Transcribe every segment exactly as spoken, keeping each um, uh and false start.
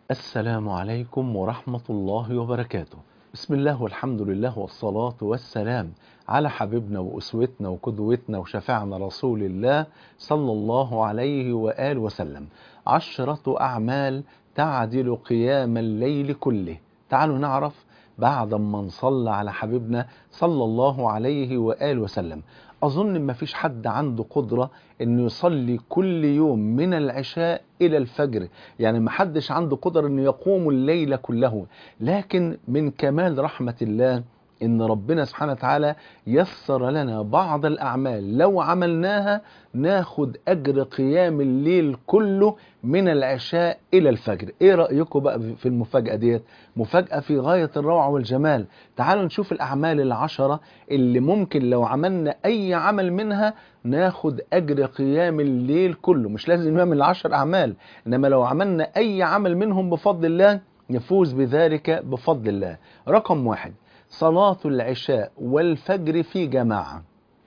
السلام عليكم ورحمة الله وبركاته. بسم الله والحمد لله والصلاة والسلام على حبيبنا وأسوتنا وقدوتنا وشفيعنا رسول الله صلى الله عليه وآله وسلم. عشرة أعمال تعدل قيام الليل كله. تعالوا نعرف بعد ما نصلى على حبيبنا صلى الله عليه وآله وسلم. أظن ما فيش حد عنده قدرة إنه يصلي كل يوم من العشاء إلى الفجر، يعني ما حدش عنده قدرة إنه يقوم الليل كله، لكن من كمال رحمة الله إن ربنا سبحانه وتعالى يسر لنا بعض الأعمال لو عملناها ناخد أجر قيام الليل كله من العشاء إلى الفجر. إيه رأيكم بقى في المفاجأة ديت؟ مفاجأة في غاية الروعة والجمال. تعالوا نشوف الأعمال العشرة اللي ممكن لو عملنا أي عمل منها ناخد أجر قيام الليل كله. مش لازم نعمل العشر أعمال، إنما لو عملنا أي عمل منهم بفضل الله نفوز بذلك بفضل الله. رقم واحد، صلاة العشاء والفجر في جماعة.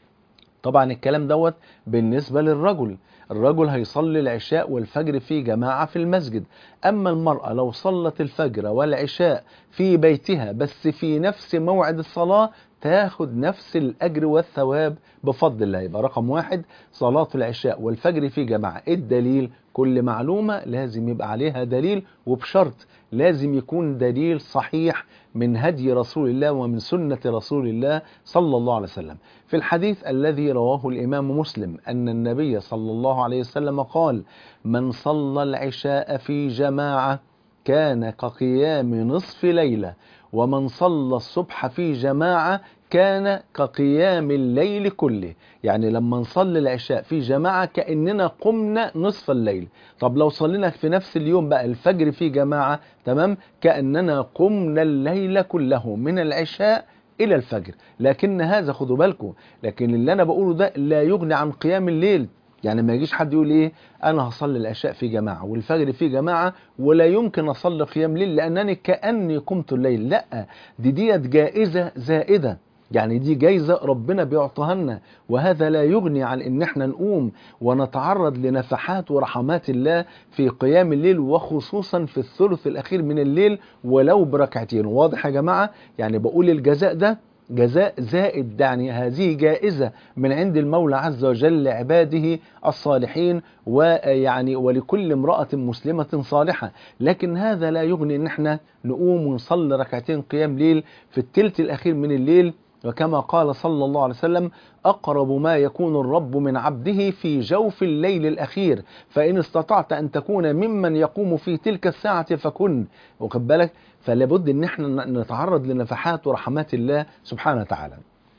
طبعا الكلام دوت بالنسبة للرجل، الرجل هيصلي العشاء والفجر في جماعة في المسجد. أما المرأة لو صلت الفجر والعشاء في بيتها بس في نفس موعد الصلاة تاخد نفس الأجر والثواب بفضل الله. يبقى رقم واحد صلاة العشاء والفجر في جماعة. الدليل؟ كل معلومة لازم يبقى عليها دليل، وبشرط لازم يكون دليل صحيح من هدي رسول الله ومن سنة رسول الله صلى الله عليه وسلم. في الحديث الذي رواه الإمام مسلم أن النبي صلى الله عليه وسلم قال: من صلى العشاء في جماعة كان كقيام نصف ليلة، ومن صلى الصبح في جماعة كان كقيام الليل كله. يعني لما نصلي العشاء في جماعة كأننا قمنا نصف الليل. طب لو صلينا في نفس اليوم بقى الفجر في جماعة، تمام، كأننا قمنا الليل كله من العشاء إلى الفجر. لكن هذا خدوا بالكم، لكن اللي أنا بقوله ده لا يغني عن قيام الليل. يعني ما يجيش حد يقول ايه انا هصلي العشاء في جماعة والفجر في جماعة ولا يمكن اصلي قيام ليل لانني كأني قمت الليل. لا، دي ديت جائزة زائدة، يعني دي جايزة ربنا بيعطيها لنا، وهذا لا يغني عن ان احنا نقوم ونتعرض لنفحات ورحمات الله في قيام الليل، وخصوصا في الثلث الاخير من الليل ولو بركعتين. واضح يا جماعة؟ يعني بقول الجزاء ده جزاء زائد، يعني هذه جائزة من عند المولى عز وجل لعباده الصالحين، ويعني ولكل امرأة مسلمة صالحة. لكن هذا لا يغني ان احنا نقوم ونصلي ركعتين قيام ليل في الثلث الاخير من الليل. وكما قال صلى الله عليه وسلم: أقرب ما يكون الرب من عبده في جوف الليل الأخير، فإن استطعت أن تكون ممن يقوم في تلك الساعة فكن. واخد بالك؟ فلابد ان احنا نتعرض لنفحات ورحمات الله سبحانه وتعالى.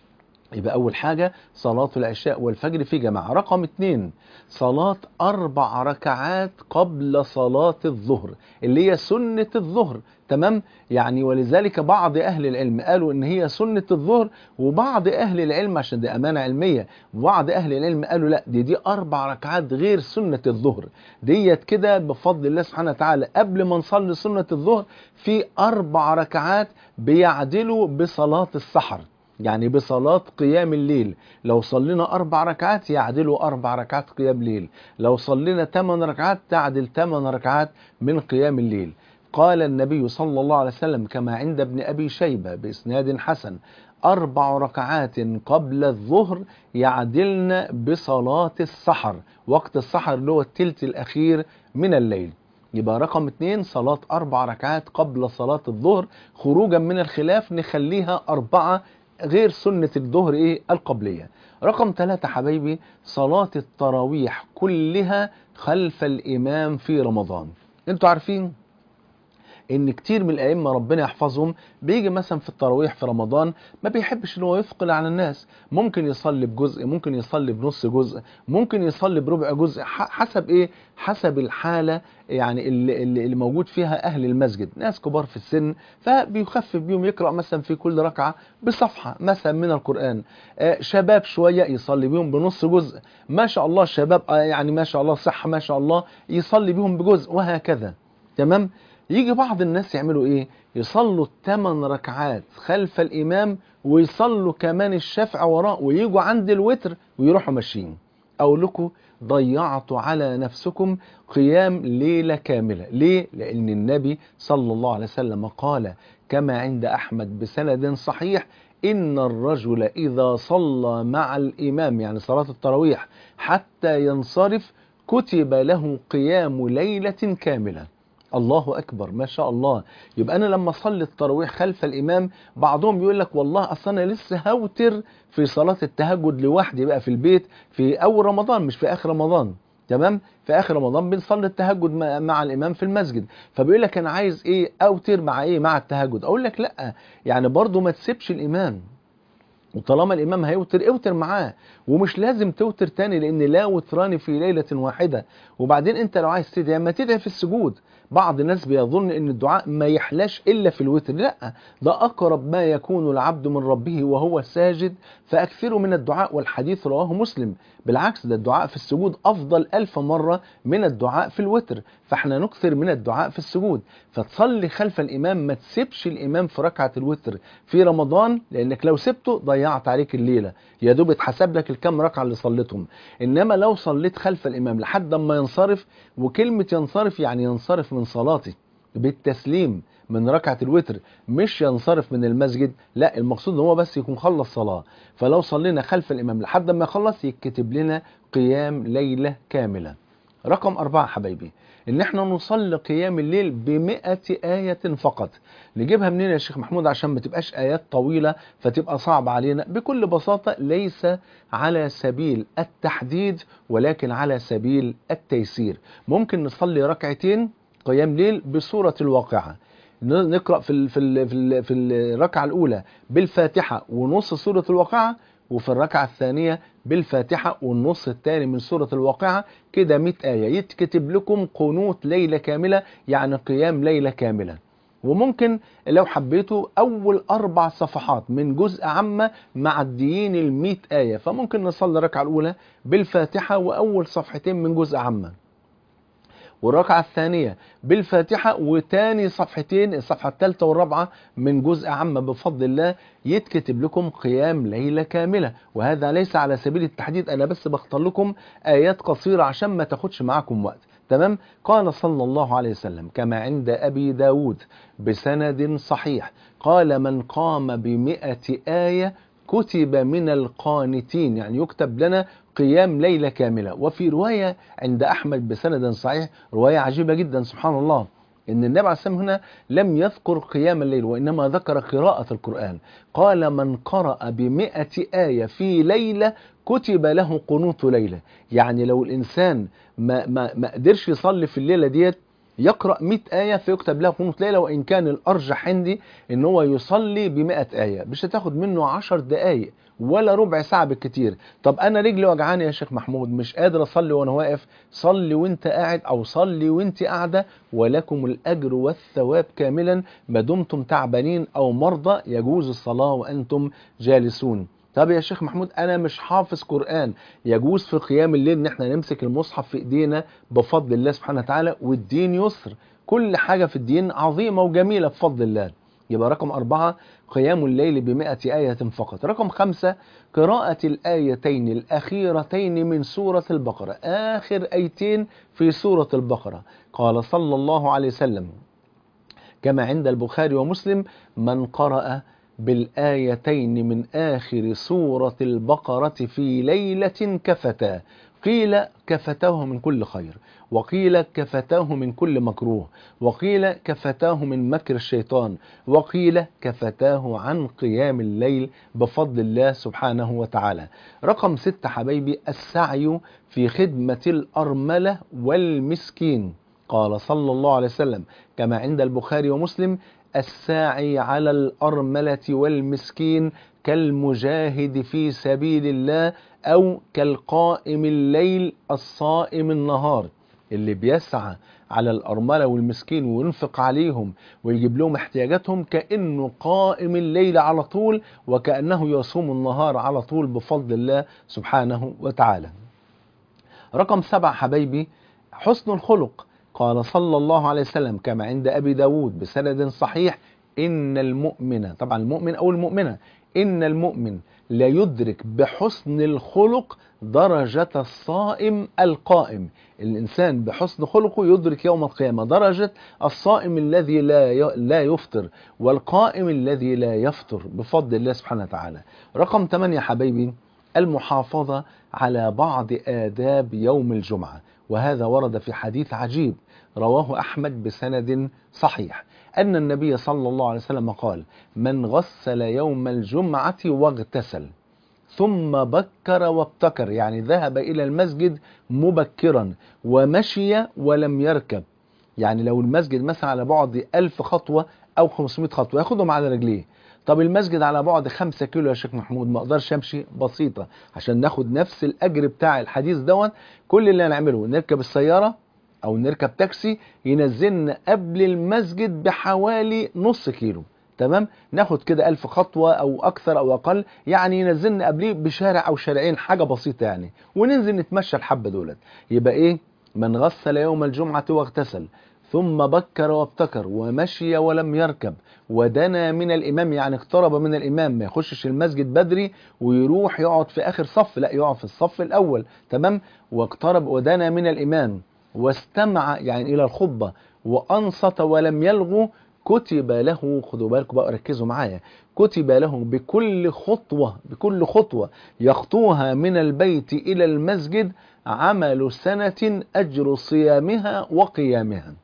يبقى أول حاجة صلاة العشاء والفجر في جماعة. رقم اتنين صلاة أربع ركعات قبل صلاة الظهر اللي هي سنة الظهر، تمام؟ يعني ولذلك بعض أهل العلم قالوا إن هي سنة الظهر، وبعض أهل العلم عشان دي أمانة علمية بعض أهل العلم قالوا لا، دي دي أربع ركعات غير سنة الظهر ديت كده بفضل الله سبحانه وتعالى. قبل ما نصلي سنة الظهر في أربع ركعات بيعدلوا بصلاة السحر، يعني بصلاة قيام الليل. لو صلينا أربع ركعات يعدلوا أربع ركعات قيام ليل، لو صلينا ثمان ركعات تعدل ثمان ركعات من قيام الليل. قال النبي صلى الله عليه وسلم كما عند ابن أبي شيبة بإسناد حسن: أربع ركعات قبل الظهر يعدلن بصلاة السحر، وقت السحر اللي هو الثلث الأخير من الليل. يبقى رقم اتنين صلاة أربع ركعات قبل صلاة الظهر، خروجا من الخلاف نخليها أربعة غير سنة الظهر ايه القبلية. رقم ثلاثة حبايبي صلاة التراويح كلها خلف الإمام في رمضان. انتوا عارفين ان كتير من الائمه ربنا يحفظهم بيجي مثلا في التراويح في رمضان ما بيحبش ان هو يثقل على الناس، ممكن يصلي بجزء، ممكن يصلي بنص جزء، ممكن يصلي بربع جزء، حسب ايه، حسب الحاله يعني اللي, اللي موجود فيها اهل المسجد. ناس كبار في السن فبيخفف بيهم يقرا مثلا في كل ركعه بصفحه مثلا من القران. آه شباب شويه يصلي بيهم بنص جزء، ما شاء الله الشباب آه يعني ما شاء الله صحه ما شاء الله يصلي بيهم بجزء، وهكذا. تمام؟ يجي بعض الناس يعملوا ايه، يصلوا الثمان ركعات خلف الامام ويصلوا كمان الشفع وراه ويجوا عند الوتر ويروحوا ماشيين. أقول لكم ضيعتوا على نفسكم قيام ليلة كاملة. ليه؟ لأن النبي صلى الله عليه وسلم قال كما عند أحمد بسند صحيح: إن الرجل إذا صلى مع الإمام، يعني صلاة التراويح، حتى ينصرف كتب له قيام ليلة كاملة. الله أكبر، ما شاء الله. يبقى أنا لما أصلي التراويح خلف الإمام، بعضهم يقول لك والله أصل أنا لسه هوتر في صلاة التهجد لوحدي بقى في البيت في أول رمضان، مش في آخر رمضان. تمام؟ في آخر رمضان بنصلي التهجد مع الإمام في المسجد، فبيقول لك أنا عايز إيه أوتر مع إيه مع التهجد. أقول لك لأ، يعني برضو ما تسيبش الإمام، وطالما الإمام هيوتر اوتر معاه، ومش لازم توتر تاني، لأن لا وتران في ليلة واحدة. وبعدين أنت لو عايز تدعي ما تدعي في السجود. بعض الناس بيظن أن الدعاء ما يحلاش إلا في الوتر. لا، ده أقرب ما يكون العبد من ربه وهو ساجد، فأكثروا من الدعاء، والحديث رواه مسلم. بالعكس، ده الدعاء في السجود أفضل ألف مرة من الدعاء في الوتر، فاحنا نكثر من الدعاء في السجود. فتصلي خلف الإمام، ما تسيبش الإمام في ركعة الوتر في رمضان، لأنك لو سبته ضيعت عليك الليلة، يا دوب اتحسب لك الكام ركعة اللي صليتهم. إنما لو صليت خلف الإمام لحد ما ينصرف، وكلمة ينصرف يعني ينصرف من صلاته بالتسليم من ركعة الوتر، مش ينصرف من المسجد، لا، المقصود هو بس يكون خلص صلاة. فلو صلينا خلف الإمام لحد ما يخلص يكتب لنا قيام ليلة كاملة. رقم أربعة حبايبي، إن احنا نصلي قيام الليل بمئة آية فقط. نجيبها منين يا شيخ محمود عشان ما تبقاش آيات طويلة فتبقى صعبة علينا؟ بكل بساطة، ليس على سبيل التحديد ولكن على سبيل التيسير. ممكن نصلي ركعتين قيام ليل بسورة الواقعة، نقرأ في ال في ال في, ال في الركعة الأولى بالفاتحة ونص سورة الواقعة، وفي الركعة الثانية بالفاتحة والنص الثاني من سورة الواقعة، كده مئة آية، يتكتب لكم قنوت ليلة كاملة، يعني قيام ليلة كاملة. وممكن لو حبيتوا أول أربع صفحات من جزء عامة معديين المئة آية، فممكن نصلي الركعة الأولى بالفاتحة وأول صفحتين من جزء عامة، والركعة الثانية بالفاتحة وتاني صفحتين، الصفحة الثالثة والرابعة من جزء عامة بفضل الله، يتكتب لكم قيام ليلة كاملة. وهذا ليس على سبيل التحديد، أنا بس بختار لكم آيات قصيرة عشان ما تاخدش معاكم وقت. تمام؟ قال صلى الله عليه وسلم كما عند أبي داود بسند صحيح، قال من قام بمئة آية كتب من القانتين، يعني يكتب لنا قيام ليلة كاملة. وفي رواية عند أحمد بسند صحيح، رواية عجيبة جدا سبحان الله، إن النبي عليه الصلاة والسلام هنا لم يذكر قيام الليل وإنما ذكر قراءة القرآن. قال من قرأ بمئة آية في ليلة كتب له قنوت ليلة. يعني لو الإنسان ما, ما, ما قدرش يصلي في الليلة ديت، يقرأ مئة آية فيكتب له قنوت ليلة. وإن كان الأرجح عندي إن هو يصلي بمئة آية، مش هتاخد منه عشر دقايق ولا ربع ساعة بالكتير. طب أنا رجلي وجعاني يا شيخ محمود، مش قادر أصلي وأنا واقف، صلي وأنت قاعد أو صلي وأنت قاعدة، ولكم الأجر والثواب كاملا ما دمتم تعبانين أو مرضى، يجوز الصلاة وأنتم جالسون. طب يا شيخ محمود أنا مش حافظ قرآن، يجوز في قيام الليل إن احنا نمسك المصحف في إيدينا بفضل الله سبحانه وتعالى، والدين يسر، كل حاجة في الدين عظيمة وجميلة بفضل الله. يبقى رقم أربعة قيام الليل بمئة آية فقط. رقم خمسة قراءة الآيتين الأخيرتين من سورة البقرة، آخر آيتين في سورة البقرة. قال صلى الله عليه وسلم كما عند البخاري ومسلم من قرأ بالآيتين من آخر سورة البقرة في ليلة كفتا، قيل كفتاه من كل خير، وقيل كفتاه من كل مكروه، وقيل كفتاه من مكر الشيطان، وقيل كفتاه عن قيام الليل بفضل الله سبحانه وتعالى. رقم ستة حبايبي السعي في خدمة الأرملة والمسكين. قال صلى الله عليه وسلم كما عند البخاري ومسلم الساعي على الأرملة والمسكين كالمجاهد في سبيل الله أو كالقائم الليل الصائم النهار. اللي بيسعى على الأرملة والمسكين وينفق عليهم ويجيب لهم احتياجاتهم كأنه قائم الليل على طول، وكأنه يصوم النهار على طول بفضل الله سبحانه وتعالى. رقم سبعة حبايبي حسن الخلق. قال صلى الله عليه وسلم كما عند أبي داود بسند صحيح إن المؤمن، طبعا المؤمن أو المؤمنة، إن المؤمن لا يدرك بحسن الخلق درجة الصائم القائم. الإنسان بحسن خلقه يدرك يوم القيامة درجة الصائم الذي لا لا يفطر والقائم الذي لا يفطر بفضل الله سبحانه وتعالى. رقم ثمانية حبايبي، المحافظة على بعض آداب يوم الجمعة، وهذا ورد في حديث عجيب رواه أحمد بسند صحيح أن النبي صلى الله عليه وسلم قال: من غسل يوم الجمعة واغتسل ثم بكر وابتكر، يعني ذهب إلى المسجد مبكرا ومشي ولم يركب، يعني لو المسجد مثلا على بعد ألف خطوة أو خمسمائة خطوة ياخدهم على رجليه. طب المسجد على بعد خمسة كيلو يا شيخ محمود، ما اقدرش امشي، بسيطة عشان ناخد نفس الأجر بتاع الحديث دوت. كل اللي هنعمله نركب السيارة أو نركب تاكسي ينزلنا قبل المسجد بحوالي نص كيلو، تمام؟ ناخد كده ألف خطوة أو أكثر أو أقل، يعني ينزلنا قبليه بشارع أو شارعين، حاجة بسيطة يعني، وننزل نتمشى الحبة دولت. يبقى إيه؟ من غسل يوم الجمعة واغتسل ثم بكر وابتكر ومشي ولم يركب ودنا من الإمام، يعني اقترب من الإمام، ما يخشش المسجد بدري ويروح يقعد في آخر صف، لا يقعد في الصف الأول، تمام؟ واقترب ودنا من الإمام واستمع يعني إلى الخطبة وأنصت ولم يلغو، كتب له، خدوا بالكم بقى ركزوا معايا، كتب له بكل خطوة بكل خطوة يخطوها من البيت إلى المسجد عمل سنة أجر صيامها وقيامها.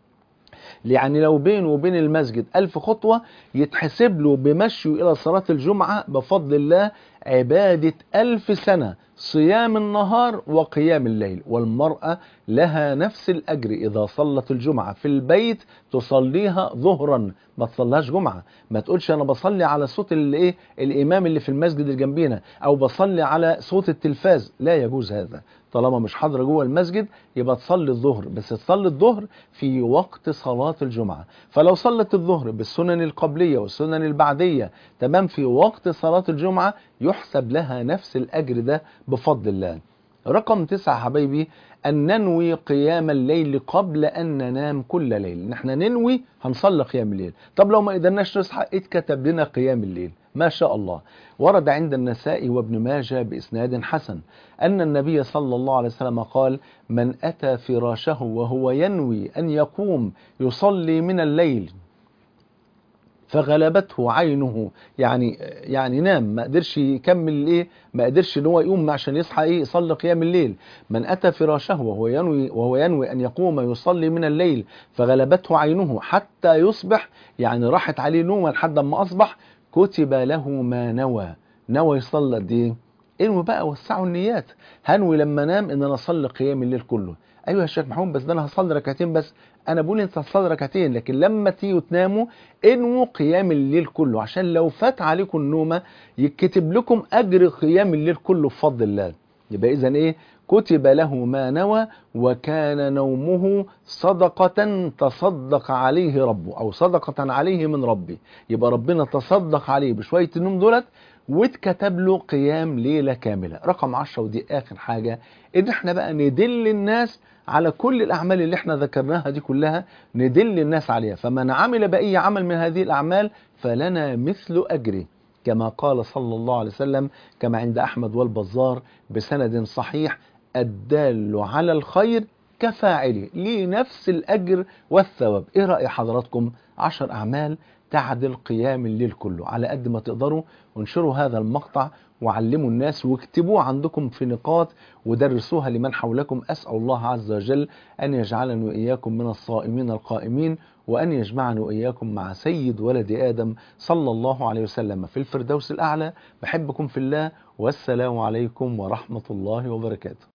يعني لو بينه وبين المسجد ألف خطوة يتحسب له بمشيه إلى صلاة الجمعة بفضل الله عبادة ألف سنة، صيام النهار وقيام الليل. والمرأة لها نفس الأجر إذا صلت الجمعة في البيت تصليها ظهرا، ما تصليهاش جمعة. ما تقولش أنا بصلي على صوت اللي إيه الإمام اللي في المسجد اللي جنبينا أو بصلي على صوت التلفاز، لا يجوز هذا. طالما مش حاضرة جوه المسجد يبقى تصلي الظهر، بس تصلي الظهر في وقت صلاة الجمعة. فلو صلت الظهر بالسنن القبلية والسنن البعدية تمام في وقت صلاة الجمعة يحسب لها نفس الأجر ده بفضل الله. رقم تسعة حبايبي، أن ننوي قيام الليل قبل أن ننام كل ليل. نحن ننوي هنصلي قيام الليل، طب لو ما قدرناش نصحى اتكتب لنا قيام الليل ما شاء الله. ورد عند النسائي وابن ماجه بإسناد حسن أن النبي صلى الله عليه وسلم قال: من أتى فراشه وهو ينوي أن يقوم يصلي من الليل فغلبته عينه، يعني يعني نام ما قدرش يكمل ايه، ما قدرش ان هو يقوم عشان يصحى ايه يصلي قيام الليل. من اتى فراشه وهو ينوي وهو ينوي ان يقوم يصلي من الليل فغلبته عينه حتى يصبح، يعني راحت عليه نومه لحد ما اصبح، كتب له ما نوى. نوى يصلي قد ايه؟ انوي بقى، وسعوا النيات. هنوي لما انام ان انا اصلي قيام الليل كله. ايوه يا شيخ محمود بس ده انا هصلي ركعتين بس. انا بقول انت هتصلي ركعتين، لكن لما تيجوا تناموا انووا قيام الليل كله، عشان لو فات عليكم النومه يكتب لكم اجر قيام الليل كله بفضل الله. يبقى اذا ايه؟ كتب له ما نوى وكان نومه صدقة تصدق عليه ربه، او صدقة عليه من ربه. يبقى ربنا تصدق عليه بشوية النوم دولت واتكتب له قيام ليلة كاملة. رقم عشرة ودي آخر حاجة، إن احنا بقى ندل الناس على كل الأعمال اللي احنا ذكرناها دي كلها، ندل الناس عليها. فمن عمل بأي عمل من هذه الأعمال فلنا مثل أجره، كما قال صلى الله عليه وسلم كما عند أحمد والبزار بسند صحيح: الدال على الخير كفاعله، ليه نفس الأجر والثواب. إيه رأي حضراتكم؟ عشر أعمال تعدل قيام الليل كله. على قد ما تقدروا وانشروا هذا المقطع وعلموا الناس واكتبوه عندكم في نقاط ودرسوها لمن حولكم. أسأل الله عز وجل أن يجعلني وإياكم من الصائمين القائمين، وأن يجمعني وإياكم مع سيد ولد آدم صلى الله عليه وسلم في الفردوس الأعلى. بحبكم في الله، والسلام عليكم ورحمة الله وبركاته.